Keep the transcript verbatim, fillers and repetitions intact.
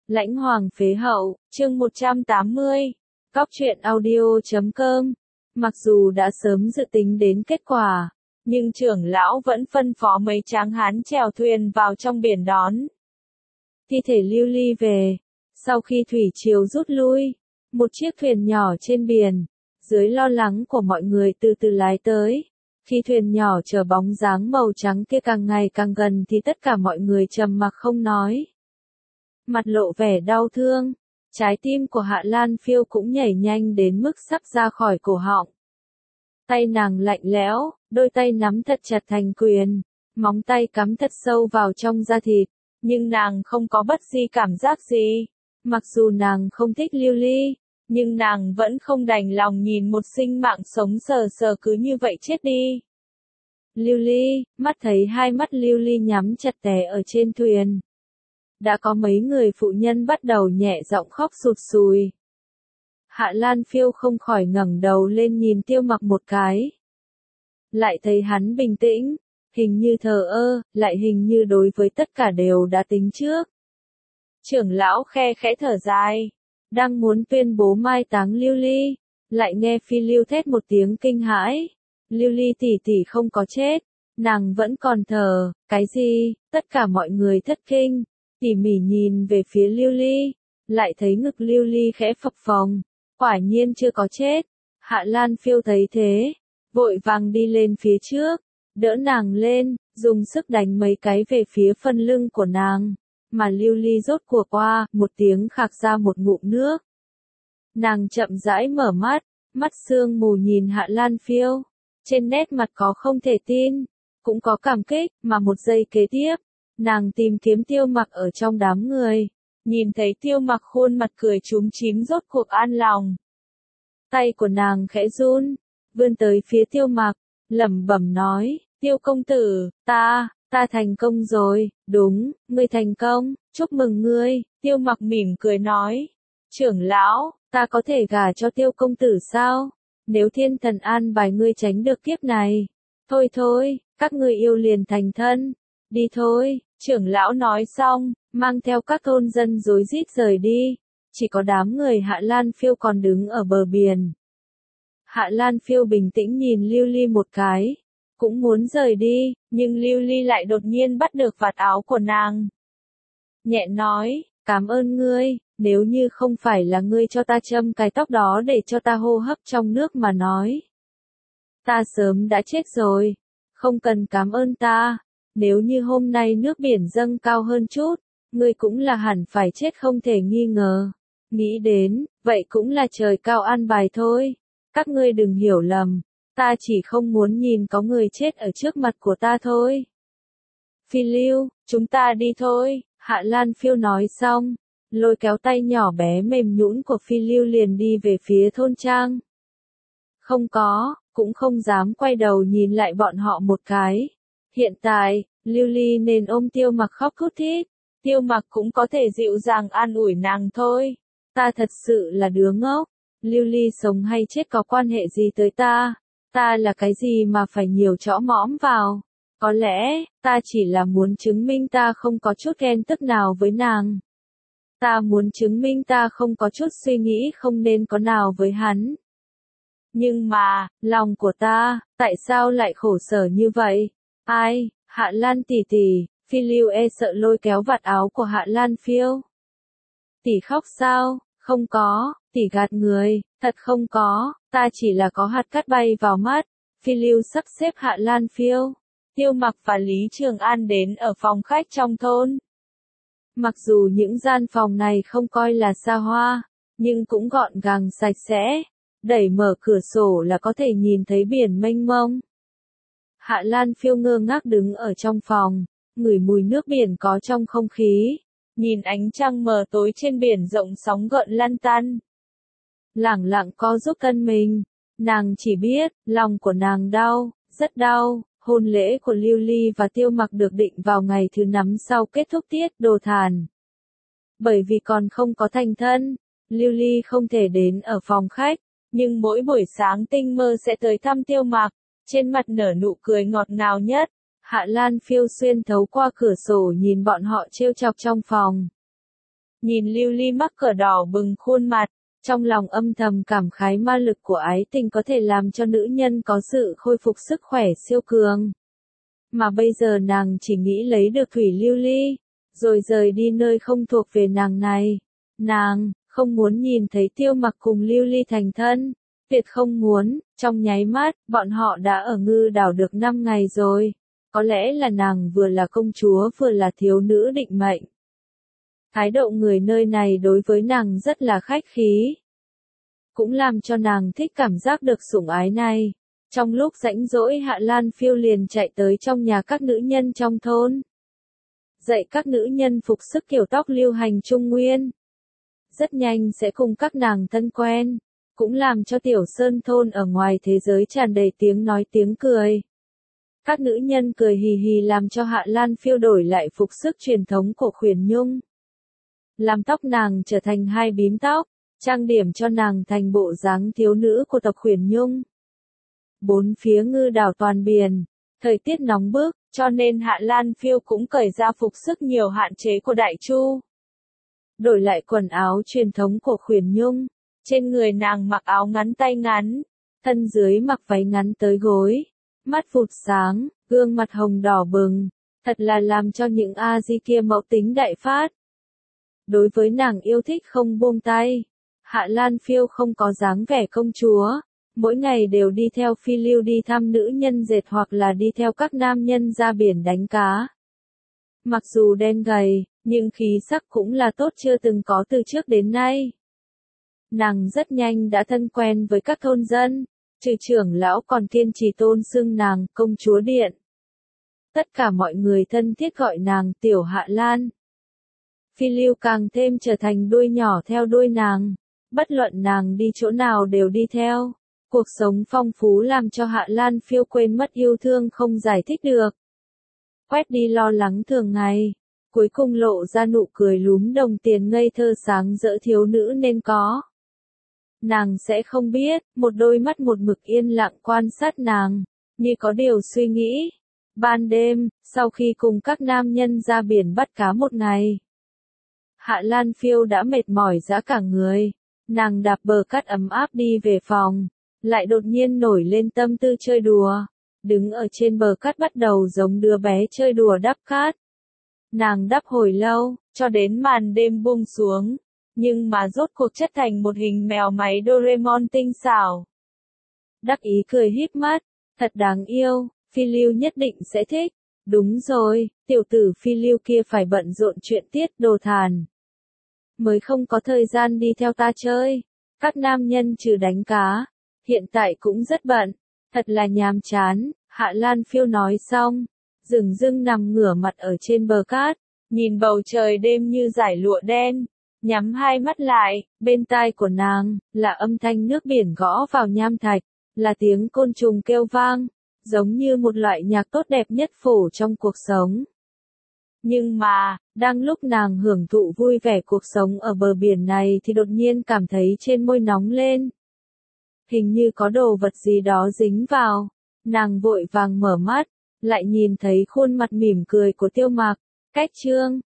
Lãnh Hoàng phế hậu, chương một trăm tám mươi. Cóc truyện audio chấm com. Mặc dù đã sớm dự tính đến kết quả, nhưng trưởng lão vẫn phân phó mấy tráng hán chèo thuyền vào trong biển đón thi thể Lưu Ly về. Sau khi thủy triều rút lui, một chiếc thuyền nhỏ trên biển, dưới lo lắng của mọi người từ từ lái tới. Khi thuyền nhỏ chở bóng dáng màu trắng kia càng ngày càng gần thì tất cả mọi người trầm mặc không nói, mặt lộ vẻ đau thương. Trái tim của Hạ Lan Phiêu cũng nhảy nhanh đến mức sắp ra khỏi cổ họng. Tay nàng lạnh lẽo, đôi tay nắm thật chặt thành quyền, móng tay cắm thật sâu vào trong da thịt, nhưng nàng không có bất kỳ cảm giác gì. Mặc dù nàng không thích Lưu Ly, nhưng nàng vẫn không đành lòng nhìn một sinh mạng sống sờ sờ cứ như vậy chết đi. Lưu Ly, mắt thấy hai mắt Lưu Ly nhắm chặt té ở trên thuyền. Đã có mấy người phụ nhân bắt đầu nhẹ giọng khóc sụt sùi. Hạ Lan Phiêu không khỏi ngẩng đầu lên nhìn Tiêu Mặc một cái. Lại thấy hắn bình tĩnh, hình như thờ ơ, lại hình như đối với tất cả đều đã tính trước. Trưởng lão khe khẽ thở dài, đang muốn tuyên bố mai táng Lưu Ly, lại nghe Phi Lưu thét một tiếng kinh hãi. Lưu Ly tỷ tỷ không có chết, nàng vẫn còn thở. Cái gì? Tất cả mọi người thất kinh, tỉ mỉ nhìn về phía Lưu Ly, lại thấy ngực Lưu Ly khẽ phập phồng, quả nhiên chưa có chết. Hạ Lan Phiêu thấy thế, vội vàng đi lên phía trước, đỡ nàng lên, dùng sức đánh mấy cái về phía phần lưng của nàng, mà Lưu Ly rốt cuộc qua, một tiếng khạc ra một ngụm nước. Nàng chậm rãi mở mắt, mắt sương mù nhìn Hạ Lan Phiêu, trên nét mặt có không thể tin, cũng có cảm kích, mà một giây kế tiếp, nàng tìm kiếm Tiêu Mặc ở trong đám người, nhìn thấy Tiêu Mặc khuôn mặt cười chúm chím rốt cuộc an lòng. Tay của nàng khẽ run, vươn tới phía Tiêu Mặc, lẩm bẩm nói, Tiêu công tử, ta, ta thành công rồi. Đúng, ngươi thành công, chúc mừng ngươi. Tiêu Mặc mỉm cười nói, trưởng lão, ta có thể gả cho Tiêu công tử sao? Nếu thiên thần an bài ngươi tránh được kiếp này. Thôi thôi, các ngươi yêu liền thành thân. Đi thôi. Trưởng lão nói xong, mang theo các thôn dân rối rít rời đi. Chỉ có đám người Hạ Lan Phiêu còn đứng ở bờ biển. Hạ Lan Phiêu bình tĩnh nhìn Lưu Ly một cái, cũng muốn rời đi, nhưng Lưu Ly lại đột nhiên bắt được vạt áo của nàng. Nhẹ nói, cảm ơn ngươi, nếu như không phải là ngươi cho ta châm cái tóc đó để cho ta hô hấp trong nước mà nói, ta sớm đã chết rồi. Không cần cảm ơn ta. Nếu như hôm nay nước biển dâng cao hơn chút, ngươi cũng là hẳn phải chết không thể nghi ngờ. Nghĩ đến, vậy cũng là trời cao an bài thôi. Các ngươi đừng hiểu lầm, ta chỉ không muốn nhìn có người chết ở trước mặt của ta thôi. Phi Lưu, chúng ta đi thôi. Hạ Lan Phiêu nói xong, lôi kéo tay nhỏ bé mềm nhũn của Phi Lưu liền đi về phía thôn trang. Không có, cũng không dám quay đầu nhìn lại bọn họ một cái. Hiện tại, Lưu Ly nên ôm Tiêu Mặc khóc thút thít. Tiêu Mặc cũng có thể dịu dàng an ủi nàng thôi. Ta thật sự là đứa ngốc. Lưu Ly sống hay chết có quan hệ gì tới ta? Ta là cái gì mà phải nhiều chõ mõm vào? Có lẽ, ta chỉ là muốn chứng minh ta không có chút ghen tức nào với nàng. Ta muốn chứng minh ta không có chút suy nghĩ không nên có nào với hắn. Nhưng mà, lòng của ta, tại sao lại khổ sở như vậy? Ai? Hạ Lan tỷ tỷ. Phi Lưu e sợ lôi kéo vạt áo của Hạ Lan Phiêu. Tỷ khóc sao? Không có, tỷ gạt người, thật không có, ta chỉ là có hạt cát bay vào mắt. Phi Lưu sắp xếp Hạ Lan Phiêu, Tiêu Mặc và Lý Trường An đến ở phòng khách trong thôn. Mặc dù những gian phòng này không coi là xa hoa, nhưng cũng gọn gàng sạch sẽ, đẩy mở cửa sổ là có thể nhìn thấy biển mênh mông. Hạ Lan Phiêu ngơ ngác đứng ở trong phòng, ngửi mùi nước biển có trong không khí, nhìn ánh trăng mờ tối trên biển rộng sóng gợn lăn tăn. Lẳng lặng co giúp thân mình, nàng chỉ biết, lòng của nàng đau, rất đau. Hôn lễ của Lưu Ly và Tiêu Mặc được định vào ngày thứ năm sau kết thúc tiết đồ thàn. Bởi vì còn không có thành thân, Lưu Ly không thể đến ở phòng khách, nhưng mỗi buổi sáng tinh mơ sẽ tới thăm Tiêu Mặc, trên mặt nở nụ cười ngọt ngào nhất. Hạ Lan Phiêu xuyên thấu qua cửa sổ nhìn bọn họ trêu chọc trong phòng. Nhìn lưu ly mắc cỡ đỏ bừng khuôn mặt, trong lòng âm thầm cảm khái ma lực của ái tình có thể làm cho nữ nhân có sự khôi phục sức khỏe siêu cường. Mà bây giờ nàng chỉ nghĩ lấy được thủy lưu ly, rồi rời đi nơi không thuộc về nàng này. Nàng không muốn nhìn thấy Tiêu Mặc cùng lưu ly thành thân, tuyệt không muốn. Trong nháy mắt, bọn họ đã ở Ngư Đảo được năm ngày rồi. Có lẽ là nàng vừa là công chúa vừa là thiếu nữ định mệnh. Thái độ người nơi này đối với nàng rất là khách khí. Cũng làm cho nàng thích cảm giác được sủng ái này. Trong lúc rảnh rỗi Hạ Lan Phiêu liền chạy tới trong nhà các nữ nhân trong thôn. Dạy các nữ nhân phục sức kiểu tóc lưu hành Trung Nguyên. Rất nhanh sẽ cùng các nàng thân quen. Cũng làm cho tiểu sơn thôn ở ngoài thế giới tràn đầy tiếng nói tiếng cười. Các nữ nhân cười hì hì làm cho Hạ Lan Phiêu đổi lại phục sức truyền thống của Khuyển Nhung. Làm tóc nàng trở thành hai bím tóc, trang điểm cho nàng thành bộ dáng thiếu nữ của tộc Khuyển Nhung. Bốn phía Ngư Đảo toàn biển, thời tiết nóng bức, cho nên Hạ Lan Phiêu cũng cởi ra phục sức nhiều hạn chế của Đại Chu. Đổi lại quần áo truyền thống của Khuyển Nhung, trên người nàng mặc áo ngắn tay ngắn, thân dưới mặc váy ngắn tới gối, mắt phụt sáng, gương mặt hồng đỏ bừng, thật là làm cho những a di kia mẫu tính đại phát. Đối với nàng yêu thích không buông tay, Hạ Lan Phiêu không có dáng vẻ công chúa, mỗi ngày đều đi theo Phi Lưu đi thăm nữ nhân dệt hoặc là đi theo các nam nhân ra biển đánh cá. Mặc dù đen gầy, nhưng khí sắc cũng là tốt chưa từng có từ trước đến nay. Nàng rất nhanh đã thân quen với các thôn dân, trừ trưởng lão còn kiên trì tôn xưng nàng công chúa điện. Tất cả mọi người thân thiết gọi nàng tiểu Hạ Lan. Phi Lưu càng thêm trở thành đuôi nhỏ theo đuôi nàng, bất luận nàng đi chỗ nào đều đi theo. Cuộc sống phong phú làm cho Hạ Lan Phiêu quên mất yêu thương không giải thích được. Quét đi lo lắng thường ngày, cuối cùng lộ ra nụ cười lúm đồng tiền ngây thơ sáng rỡ thiếu nữ nên có. Nàng sẽ không biết, một đôi mắt một mực yên lặng quan sát nàng, như có điều suy nghĩ. Ban đêm, sau khi cùng các nam nhân ra biển bắt cá một ngày, Hạ Lan Phiêu đã mệt mỏi rã cả người, nàng đạp bờ cát ấm áp đi về phòng, lại đột nhiên nổi lên tâm tư chơi đùa, đứng ở trên bờ cát bắt đầu giống đứa bé chơi đùa đắp cát. Nàng đắp hồi lâu, cho đến màn đêm buông xuống, nhưng mà rốt cuộc chất thành một hình mèo máy Doraemon tinh xảo. Đắc ý cười híp mắt, thật đáng yêu, Phi Lưu nhất định sẽ thích. Đúng rồi, tiểu tử Phi Lưu kia phải bận rộn chuyện tiết đồ thàn. Mới không có thời gian đi theo ta chơi. Các nam nhân trừ đánh cá, hiện tại cũng rất bận, thật là nhàm chán. Hạ Lan Phiêu nói xong, dửng dưng nằm ngửa mặt ở trên bờ cát, nhìn bầu trời đêm như dải lụa đen, nhắm hai mắt lại, bên tai của nàng là âm thanh nước biển gõ vào nham thạch, là tiếng côn trùng kêu vang, giống như một loại nhạc tốt đẹp nhất phổ trong cuộc sống. Nhưng mà, đang lúc nàng hưởng thụ vui vẻ cuộc sống ở bờ biển này thì đột nhiên cảm thấy trên môi nóng lên. Hình như có đồ vật gì đó dính vào, nàng vội vàng mở mắt, lại nhìn thấy khuôn mặt mỉm cười của Tiêu Mặc. Cách chương